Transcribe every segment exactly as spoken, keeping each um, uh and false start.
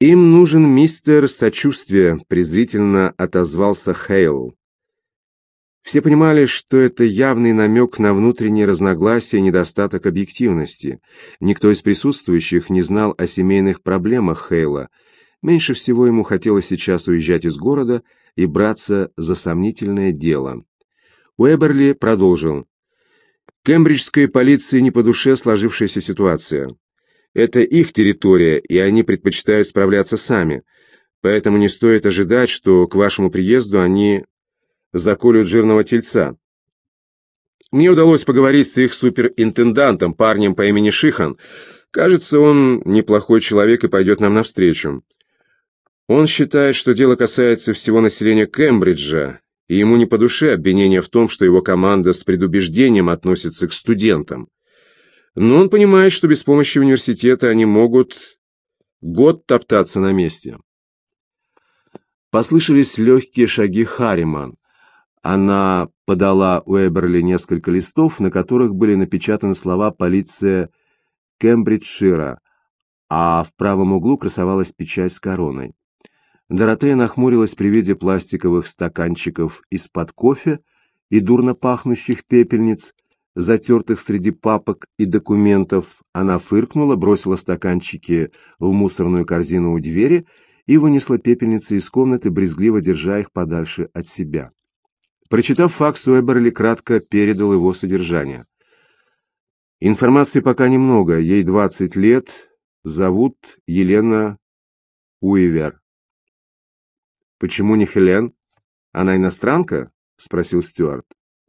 «Им нужен мистер Сочувствие», — презрительно отозвался Хейл. Все понимали, что это явный намек на внутренние разногласия и недостаток объективности. Никто из присутствующих не знал о семейных проблемах Хейла. Меньше всего ему хотелось сейчас уезжать из города и браться за сомнительное дело. Уэберли продолжил. «Кембриджской полиции не по душе сложившаяся ситуация. Это их территория, и они предпочитают справляться сами. Поэтому не стоит ожидать, что к вашему приезду они заколют жирного тельца. Мне удалось поговорить с их суперинтендантом, парнем по имени Шихан. Кажется, он неплохой человек и пойдет нам навстречу. Он считает, что дело касается всего населения Кембриджа, и ему не по душе обвинение в том, что его команда с предубеждением относится к студентам. Но он понимает, что без помощи университета они могут год топтаться на месте». Послышались легкие шаги Харриман. Она подала Уэберли несколько листов, на которых были напечатаны слова «Полиция Кембриджшира», а в правом углу красовалась печать с короной. Доротея нахмурилась при виде пластиковых стаканчиков из-под кофе и дурно пахнущих пепельниц, затертых среди папок и документов. Она фыркнула, бросила стаканчики в мусорную корзину у двери и вынесла пепельницы из комнаты, брезгливо держа их подальше от себя. Прочитав факс, Уэберли кратко передал его содержание. Информации пока немного. Ей двадцать лет, зовут Елена Уивер. «Почему не Хелен? Она иностранка?» — спросил Стюарт.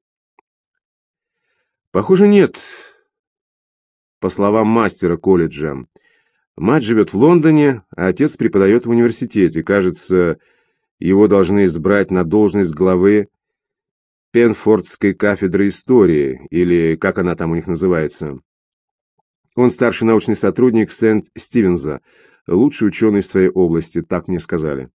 «Похоже, нет. По словам мастера колледжа. Мать живет в Лондоне, а отец преподает в университете. Кажется, его должны избрать на должность главы Пенфордской кафедры истории, или как она там у них называется. Он старший научный сотрудник Сент-Стивенса, лучший ученый в своей области, так мне сказали».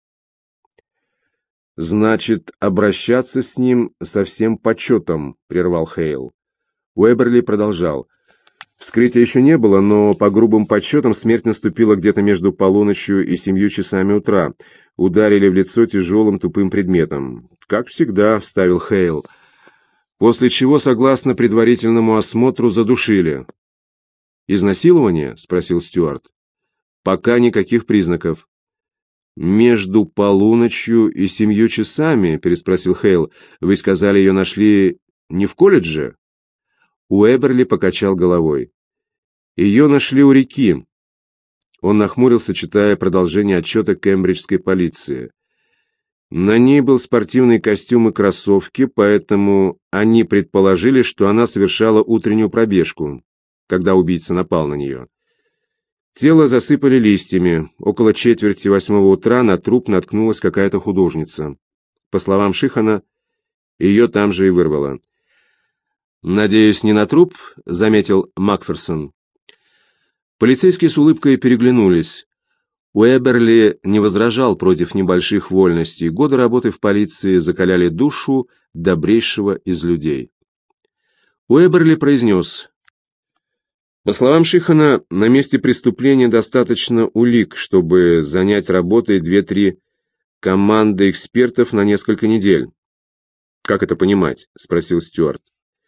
«Значит, обращаться с ним со всем почетом», — прервал Хейл. Уэберли продолжал. «Вскрытия еще не было, но по грубым подсчетам смерть наступила где-то между полуночью и семью часами утра. Ударили в лицо тяжелым тупым предметом. Как всегда», — вставил Хейл. «После чего, согласно предварительному осмотру, задушили». «Изнасилование?» — спросил Стюарт. «Пока никаких признаков». «Между полуночью и семью часами?» — переспросил Хейл. «Вы сказали, ее нашли не в колледже?» Уэберли покачал головой. «Ее нашли у реки». Он нахмурился, читая продолжение отчета кембриджской полиции. На ней был спортивный костюм и кроссовки, поэтому они предположили, что она совершала утреннюю пробежку, когда убийца напал на нее. Тело засыпали листьями. Около четверти восьмого утра на труп наткнулась какая-то художница. По словам Шихана, ее там же и вырвало. «Надеюсь, не на труп?» — заметил Макферсон. Полицейские с улыбкой переглянулись. Уэберли не возражал против небольших вольностей. Годы работы в полиции закаляли душу добрейшего из людей. Уэберли произнес: «По словам Шихана, на месте преступления достаточно улик, чтобы занять работой две-три команды экспертов на несколько недель». «Как это понимать?» — спросил Стюарт.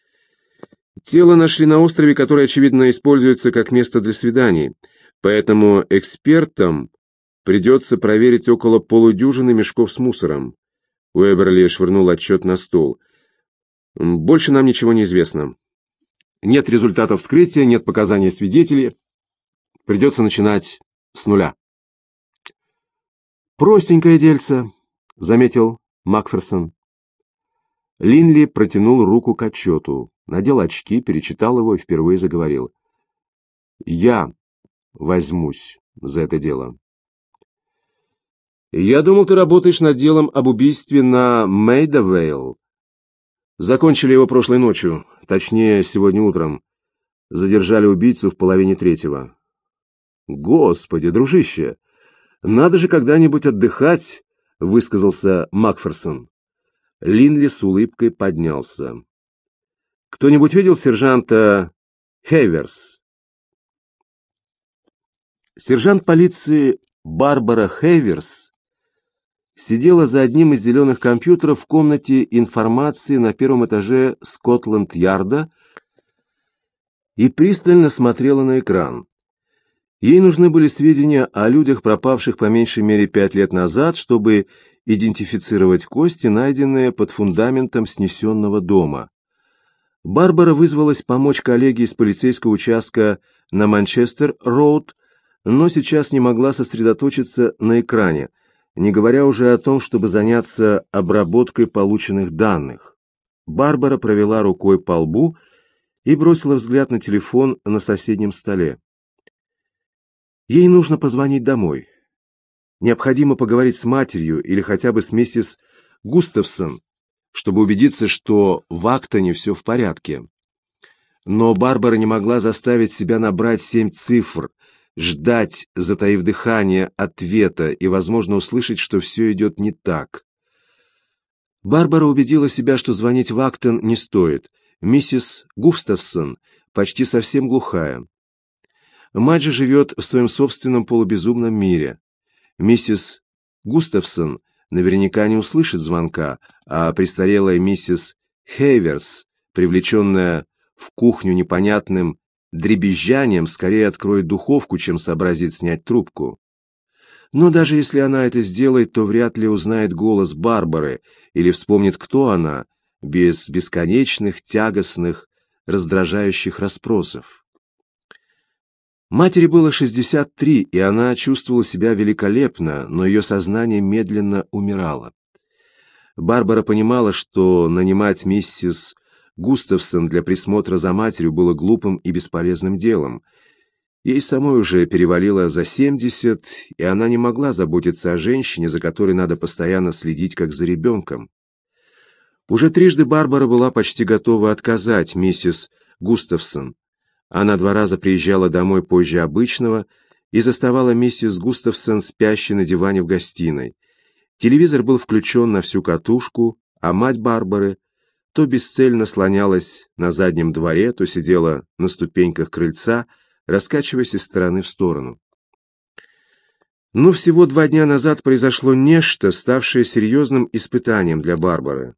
«Тело нашли на острове, который, очевидно, используется как место для свиданий, поэтому экспертам придется проверить около полудюжины мешков с мусором». Уэберли швырнул отчет на стол. «Больше нам ничего не известно. Нет результатов вскрытия, нет показаний свидетелей. Придется начинать с нуля». «Простенькое дельце», — заметил Макферсон. Линли протянул руку к отчету, надел очки, перечитал его и впервые заговорил. «Я возьмусь за это дело». «Я думал, ты работаешь над делом об убийстве на Мейдавейл. Закончили его прошлой ночью, точнее, сегодня утром. Задержали убийцу в половине третьего». «Господи, дружище, надо же когда-нибудь отдыхать», — высказался Макферсон. Линли с улыбкой поднялся. «Кто-нибудь видел сержанта Хейверс?» Сержант полиции Барбара Хейверс сидела за одним из зеленых компьютеров в комнате информации на первом этаже Скотланд-Ярда и пристально смотрела на экран. Ей нужны были сведения о людях, пропавших по меньшей мере пять лет назад, чтобы идентифицировать кости, найденные под фундаментом снесенного дома. Барбара вызвалась помочь коллеге из полицейского участка на Манчестер-Роуд, но сейчас не могла сосредоточиться на экране, не говоря уже о том, чтобы заняться обработкой полученных данных. Барбара провела рукой по лбу и бросила взгляд на телефон на соседнем столе. Ей нужно позвонить домой. Необходимо поговорить с матерью или хотя бы с миссис Густавсон, чтобы убедиться, что в Актоне все в порядке. Но Барбара не могла заставить себя набрать семь цифр, ждать, затаив дыхание, ответа и, возможно, услышать, что все идет не так. Барбара убедила себя, что звонить в Актон не стоит. Миссис Густавсон почти совсем глухая. Мать же живет в своем собственном полубезумном мире. Миссис Густавсон наверняка не услышит звонка, а престарелая миссис Хейверс, привлеченная в кухню непонятным дребезжанием, скорее откроет духовку, чем сообразит снять трубку. Но даже если она это сделает, то вряд ли узнает голос Барбары или вспомнит, кто она, без бесконечных, тягостных, раздражающих расспросов. Матери было шестьдесят три, и она чувствовала себя великолепно, но ее сознание медленно умирало. Барбара понимала, что нанимать миссис Густавсон для присмотра за матерью было глупым и бесполезным делом. Ей самой уже перевалило за семьдесят, и она не могла заботиться о женщине, за которой надо постоянно следить, как за ребенком. Уже трижды Барбара была почти готова отказать миссис Густавсон. Она два раза приезжала домой позже обычного и заставала миссис Густавсон спящей на диване в гостиной. Телевизор был включен на всю катушку, а мать Барбары то бесцельно слонялась на заднем дворе, то сидела на ступеньках крыльца, раскачиваясь из стороны в сторону. Но всего два дня назад произошло нечто, ставшее серьезным испытанием для Барбары.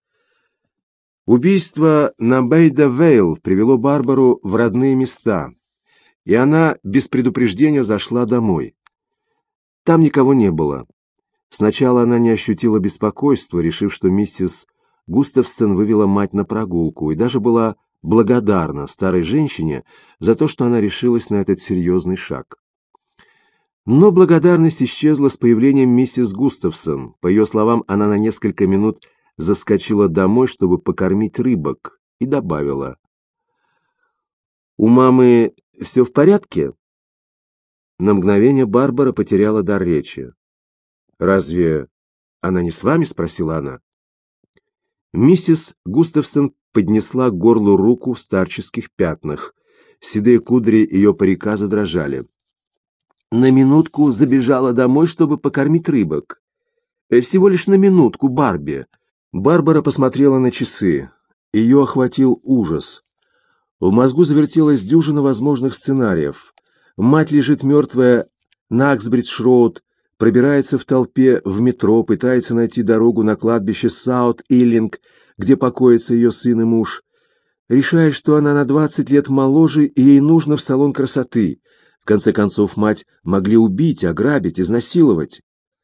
Убийство на Бейда-Вейл привело Барбару в родные места, и она без предупреждения зашла домой. Там никого не было. Сначала она не ощутила беспокойства, решив, что миссис Густавсон вывела мать на прогулку, и даже была благодарна старой женщине за то, что она решилась на этот серьезный шаг. Но благодарность исчезла с появлением миссис Густавсон. По ее словам, она на несколько минут заскочила домой, чтобы покормить рыбок, и добавила: «У мамы все в порядке?» На мгновение Барбара потеряла дар речи. «Разве она не с вами?» — спросила она. Миссис Густавсон поднесла к горлу руку в старческих пятнах. Седые кудри ее парика задрожали. «На минутку забежала домой, чтобы покормить рыбок. Всего лишь на минутку, Барби». Барбара посмотрела на часы. Ее охватил ужас. В мозгу завертелась дюжина возможных сценариев. Мать лежит мертвая на Аксбридж-роуд, пробирается в толпе в метро, пытается найти дорогу на кладбище Саут-Иллинг, где покоятся ее сын и муж. Решает, что она на двадцать лет моложе, и ей нужно в салон красоты. В конце концов, мать могли убить, ограбить, изнасиловать.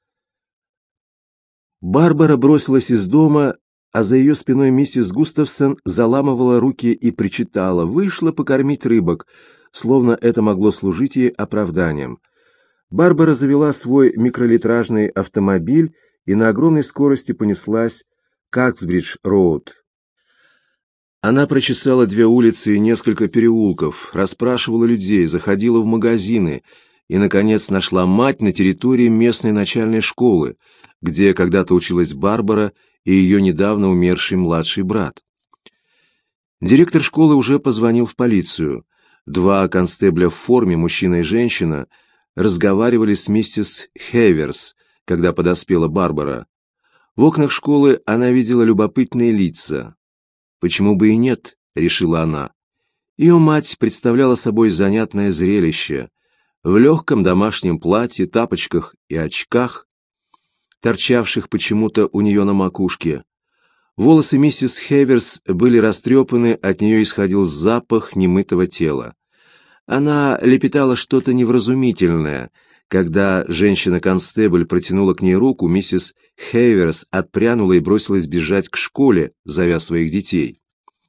Барбара бросилась из дома, а за ее спиной миссис Густавсон заламывала руки и причитала: «Вышла покормить рыбок», словно это могло служить ей оправданием. Барбара завела свой микролитражный автомобиль и на огромной скорости понеслась к Аксбридж-роуд. Она прочесала две улицы и несколько переулков, расспрашивала людей, заходила в магазины и, наконец, нашла мать на территории местной начальной школы, где когда-то училась Барбара и ее недавно умерший младший брат. Директор школы уже позвонил в полицию. Два констебля в форме, мужчина и женщина, разговаривали с миссис Хейверс, когда подоспела Барбара. В окнах школы она видела любопытные лица. «Почему бы и нет?» — решила она. Ее мать представляла собой занятное зрелище. в легком домашнем платье, тапочках и очках, торчавших почему-то у нее на макушке. Волосы миссис Хеверс были растрепаны, от нее исходил запах немытого тела. Она лепетала что-то невразумительное. Когда женщина-констебль протянула к ней руку, миссис Хеверс отпрянула и бросилась бежать к школе, зовя своих детей.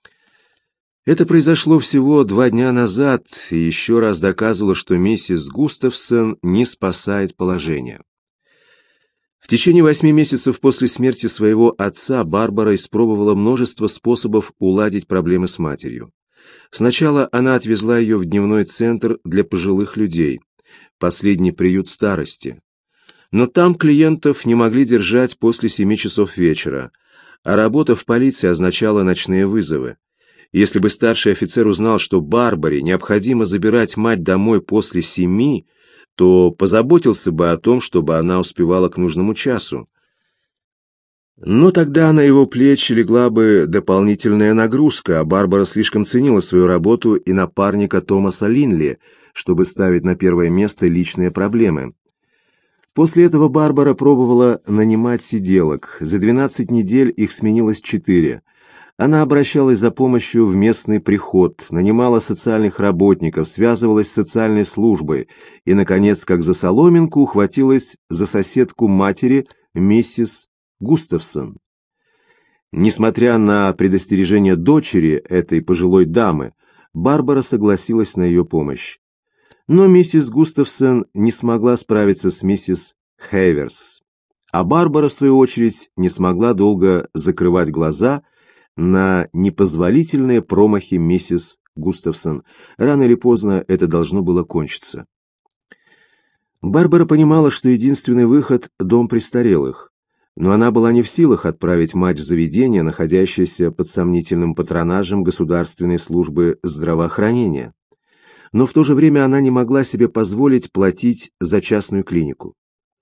Это произошло всего два дня назад и еще раз доказывало, что миссис Густавсон не спасает положение. В течение восьми месяцев после смерти своего отца Барбара испробовала множество способов уладить проблемы с матерью. Сначала она отвезла ее в дневной центр для пожилых людей, последний приют старости. Но там клиентов не могли держать после семи часов вечера, а работа в полиции означала ночные вызовы. Если бы старший офицер узнал, что Барбаре необходимо забирать мать домой после семи, то позаботился бы о том, чтобы она успевала к нужному часу. Но тогда на его плечи легла бы дополнительная нагрузка, а Барбара слишком ценила свою работу и напарника Томаса Линли, чтобы ставить на первое место личные проблемы. После этого Барбара пробовала нанимать сиделок. За двенадцать недель их сменилось четыре. Она обращалась за помощью в местный приход, нанимала социальных работников, связывалась с социальной службой и, наконец, как за соломинку, ухватилась за соседку матери, миссис Густавсон. Несмотря на предостережение дочери этой пожилой дамы, Барбара согласилась на ее помощь. Но миссис Густавсон не смогла справиться с миссис Хеверс, а Барбара, в свою очередь, не смогла долго закрывать глаза на непозволительные промахи миссис Густавсон. Рано или поздно это должно было кончиться. Барбара понимала, что единственный выход – дом престарелых, но она была не в силах отправить мать в заведение, находящееся под сомнительным патронажем Государственной службы здравоохранения. Но в то же время она не могла себе позволить платить за частную клинику.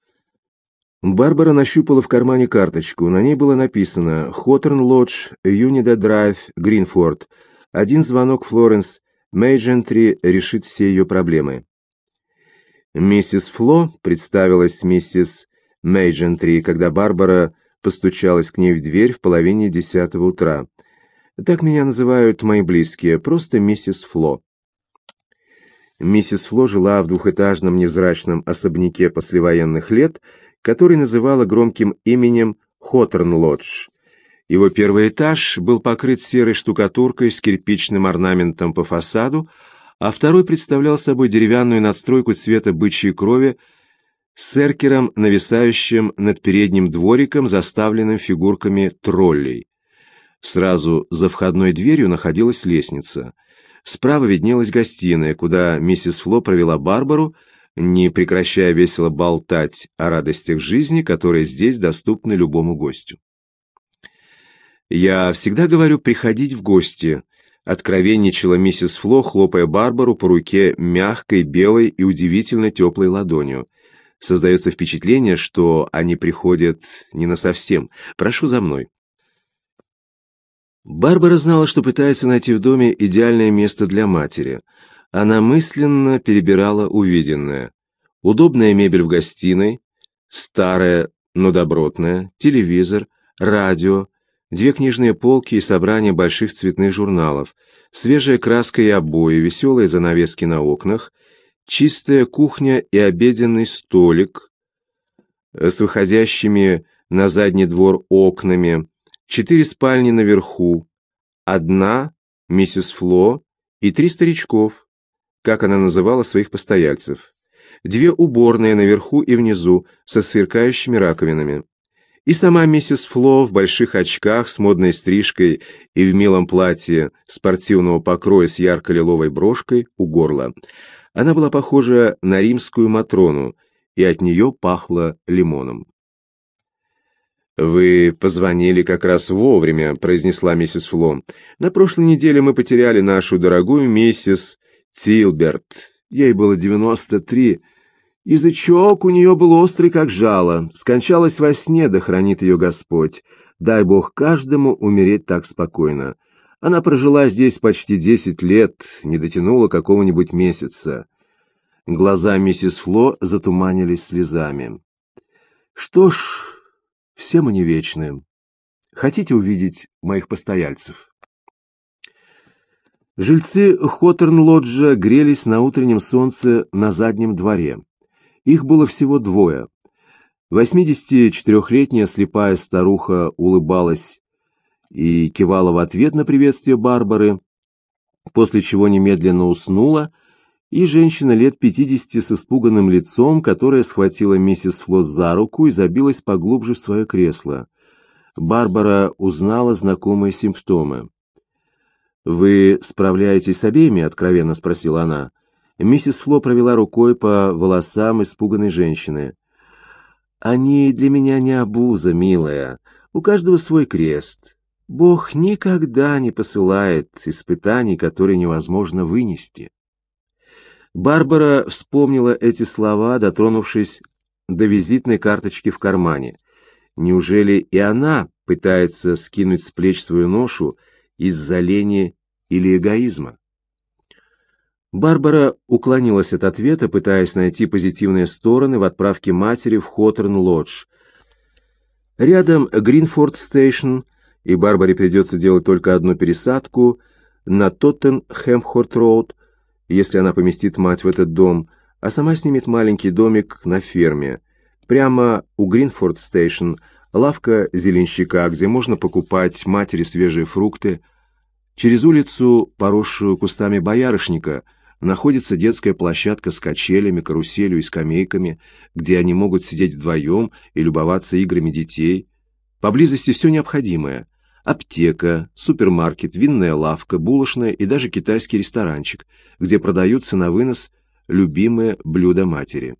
Барбара нащупала в кармане карточку. На ней было написано «Хоторн Лодж, Юнида Драйв, Гринфорд». Один звонок Флоренс Мейджентри решит все ее проблемы. «Миссис Фло», представилась миссис Мейджентри, когда Барбара постучалась к ней в дверь в половине десятого утра. «Так меня называют мои близкие, просто миссис Фло». Миссис Фло жила в двухэтажном невзрачном особняке послевоенных лет, который называла громким именем Хоторн-Лодж. Его первый этаж был покрыт серой штукатуркой с кирпичным орнаментом по фасаду, а второй представлял собой деревянную надстройку цвета бычьей крови с эркером, нависающим над передним двориком, заставленным фигурками троллей. Сразу за входной дверью находилась лестница. Справа виднелась гостиная, куда миссис Фло провела Барбару, не прекращая весело болтать о радостях жизни, которые здесь доступны любому гостю. «Я всегда говорю приходить в гости», — откровенничала миссис Фло, хлопая Барбару по руке мягкой, белой и удивительно теплой ладонью. «Создается впечатление, что они приходят не насовсем. Прошу за мной». Барбара знала, что пытается найти в доме идеальное место для матери. Она мысленно перебирала увиденное. Удобная мебель в гостиной, старая, но добротная, телевизор, радио, две книжные полки и собрание больших цветных журналов, свежая краска и обои, веселые занавески на окнах, чистая кухня и обеденный столик с выходящими на задний двор окнами, четыре спальни наверху, одна, миссис Фло, и три старичков, как она называла своих постояльцев, две уборные наверху и внизу со сверкающими раковинами, и сама миссис Фло в больших очках с модной стрижкой и в милом платье спортивного покроя с ярко-лиловой брошкой у горла. Она была похожа на римскую Матрону, и от нее пахло лимоном. «Вы позвонили как раз вовремя», — произнесла миссис Фло. «На прошлой неделе мы потеряли нашу дорогую миссис Тилберт. Ей было девяносто три. Язычок у нее был острый, как жало. Скончалась во сне, да хранит ее Господь. Дай Бог каждому умереть так спокойно. Она прожила здесь почти десять лет, не дотянула какого-нибудь месяца. Глаза миссис Фло затуманились слезами. «Что ж, все мы не вечны. Хотите увидеть моих постояльцев?» Жильцы Хоторн-Лоджа грелись на утреннем солнце на заднем дворе. Их было всего двое. Восьмидесятичетырехлетняя слепая старуха улыбалась и кивала в ответ на приветствие Барбары, после чего немедленно уснула, и женщина лет пятидесяти с испуганным лицом, которая схватила миссис Фло за руку и забилась поглубже в свое кресло. Барбара узнала знакомые симптомы. «Вы справляетесь с обеими?» — откровенно спросила она. Миссис Фло провела рукой по волосам испуганной женщины. «Они для меня не обуза, милая. У каждого свой крест. Бог никогда не посылает испытаний, которые невозможно вынести». Барбара вспомнила эти слова, дотронувшись до визитной карточки в кармане. Неужели и она пытается скинуть с плеч свою ношу из-за лени или эгоизма? Барбара уклонилась от ответа, пытаясь найти позитивные стороны в отправке матери в Хоторн-Лодж. Рядом Гринфорд-стейшн, и Барбаре придется делать только одну пересадку на Тоттенхэм-Хорт-роуд, если она поместит мать в этот дом, а сама снимет маленький домик на ферме. Прямо у Гринфорд-стейшн лавка зеленщика, где можно покупать матери свежие фрукты. Через улицу, поросшую кустами боярышника, находится детская площадка с качелями, каруселью и скамейками, где они могут сидеть вдвоем и любоваться играми детей. Поблизости все необходимое. Аптека, супермаркет, винная лавка, булочная и даже китайский ресторанчик, где продаются на вынос любимые блюда матери.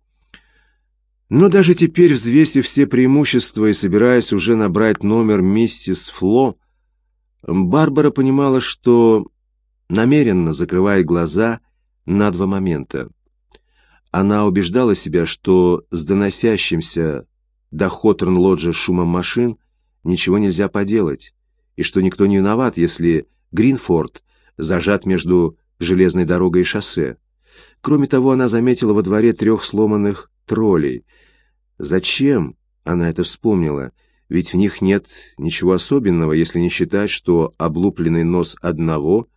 Но даже теперь, взвесив все преимущества и собираясь уже набрать номер миссис Фло, Барбара понимала, что намеренно закрывает глаза на два момента. Она убеждала себя, что с доносящимся до Хоторн-Лоджа шумом машин ничего нельзя поделать, и что никто не виноват, если Гринфорд зажат между железной дорогой и шоссе. Кроме того, она заметила во дворе трех сломанных троллей. Зачем она это вспомнила? Ведь в них нет ничего особенного, если не считать, что облупленный нос одного,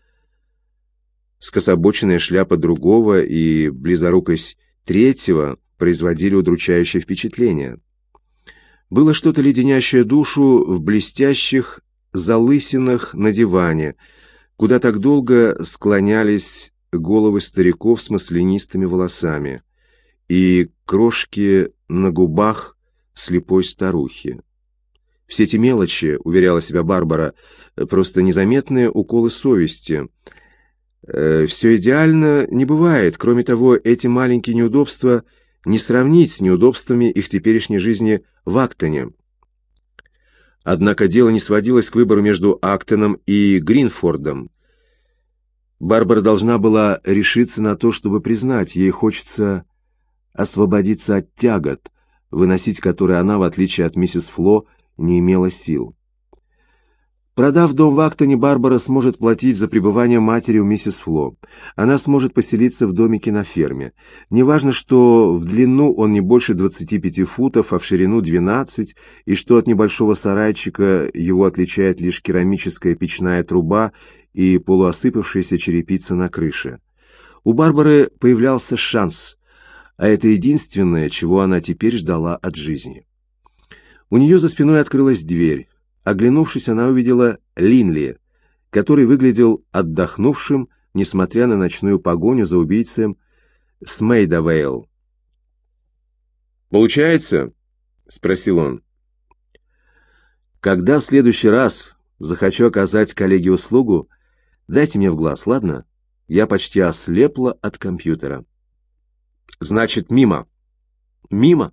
скособоченная шляпа другого и близорукость третьего производили удручающее впечатление. Было что-то леденящее душу в блестящих залысинах на диване, куда так долго склонялись головы стариков с маслянистыми волосами, и крошки на губах слепой старухи. Все эти мелочи, уверяла себя Барбара, просто незаметные уколы совести. Все идеально не бывает. Кроме того, эти маленькие неудобства не сравнить с неудобствами их теперешней жизни в Актоне. Однако дело не сводилось к выбору между Актоном и Гринфордом. Барбара должна была решиться на то, чтобы признать, ей хочется освободиться от тягот, выносить которые она, в отличие от миссис Фло, не имела сил. Продав дом в Актоне, Барбара сможет платить за пребывание матери у миссис Фло. Она сможет поселиться в домике на ферме. Неважно, что в длину он не больше двадцати пяти футов, а в ширину двенадцать, и что от небольшого сарайчика его отличает лишь керамическая печная труба и полуосыпавшаяся черепица на крыше. У Барбары появлялся шанс, а это единственное, чего она теперь ждала от жизни. У нее за спиной открылась дверь. Оглянувшись, она увидела Линли, который выглядел отдохнувшим, несмотря на ночную погоню за убийцем с Мейдавейл. «Получается?» — спросил он. «Когда в следующий раз захочу оказать коллеге услугу, дайте мне в глаз, ладно? Я почти ослепла от компьютера». «Значит, мимо». «Мимо?»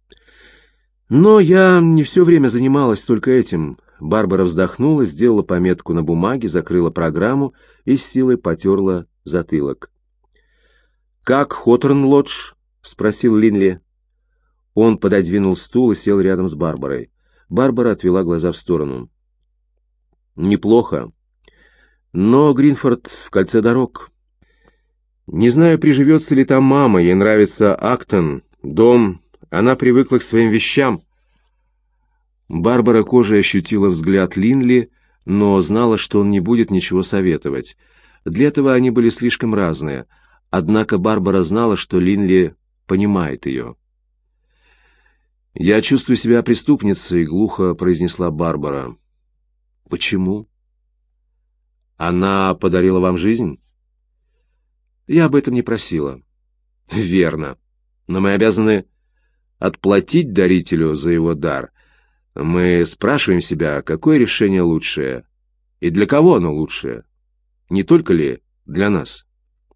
«Но я не все время занималась только этим». Барбара вздохнула, сделала пометку на бумаге, закрыла программу и с силой потерла затылок. «Как Хоторн-Лодж?» — спросил Линли. Он пододвинул стул и сел рядом с Барбарой. Барбара отвела глаза в сторону. «Неплохо. Но Гринфорд в кольце дорог. Не знаю, приживется ли там мама, ей нравится Актон, дом, она привыкла к своим вещам. Барбара кожей ощутила взгляд Линли, но знала, что он не будет ничего советовать. Для этого они были слишком разные, однако Барбара знала, что Линли понимает ее. «Я чувствую себя преступницей», — глухо произнесла Барбара. «Почему?» «Она подарила вам жизнь?» «Я об этом не просила». «Верно. Но мы обязаны отплатить дарителю за его дар. Мы спрашиваем себя, какое решение лучшее, и для кого оно лучшее, не только ли для нас?»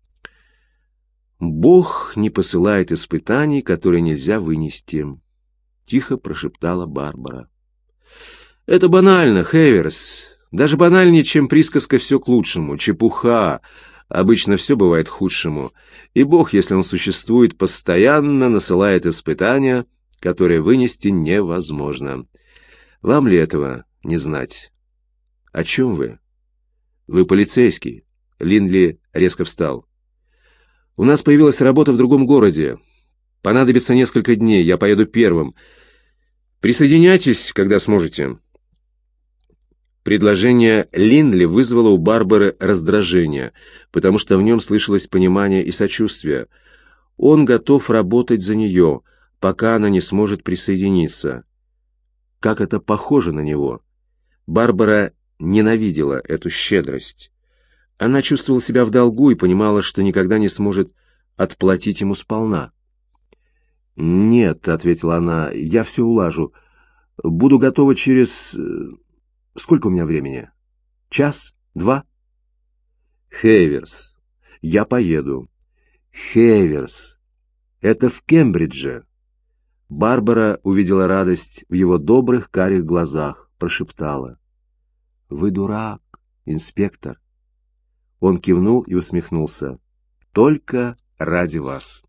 «Бог не посылает испытаний, которые нельзя вынести», — тихо прошептала Барбара. «Это банально, Хеверс. Даже банальнее, чем присказка «все к лучшему», чепуха. Обычно все бывает к худшему. И Бог, если он существует, постоянно насылает испытания, которые вынести невозможно. Вам ли этого не знать?» «О чем вы?» «Вы полицейский». Линли резко встал. «У нас появилась работа в другом городе. Понадобится несколько дней, я поеду первым. Присоединяйтесь, когда сможете». Предложение Линли вызвало у Барбары раздражение, потому что в нем слышалось понимание и сочувствие. Он готов работать за нее, пока она не сможет присоединиться. Как это похоже на него! Барбара ненавидела эту щедрость. Она чувствовала себя в долгу и понимала, что никогда не сможет отплатить ему сполна. «Нет», — ответила она, — «я все улажу. Буду готова через... Сколько у меня времени? Час? Два?» «Хеверс, я поеду». «Хеверс, это в Кембридже». Барбара увидела радость в его добрых карих глазах, прошептала: «Вы дурак, инспектор». Он кивнул и усмехнулся. «Только ради вас».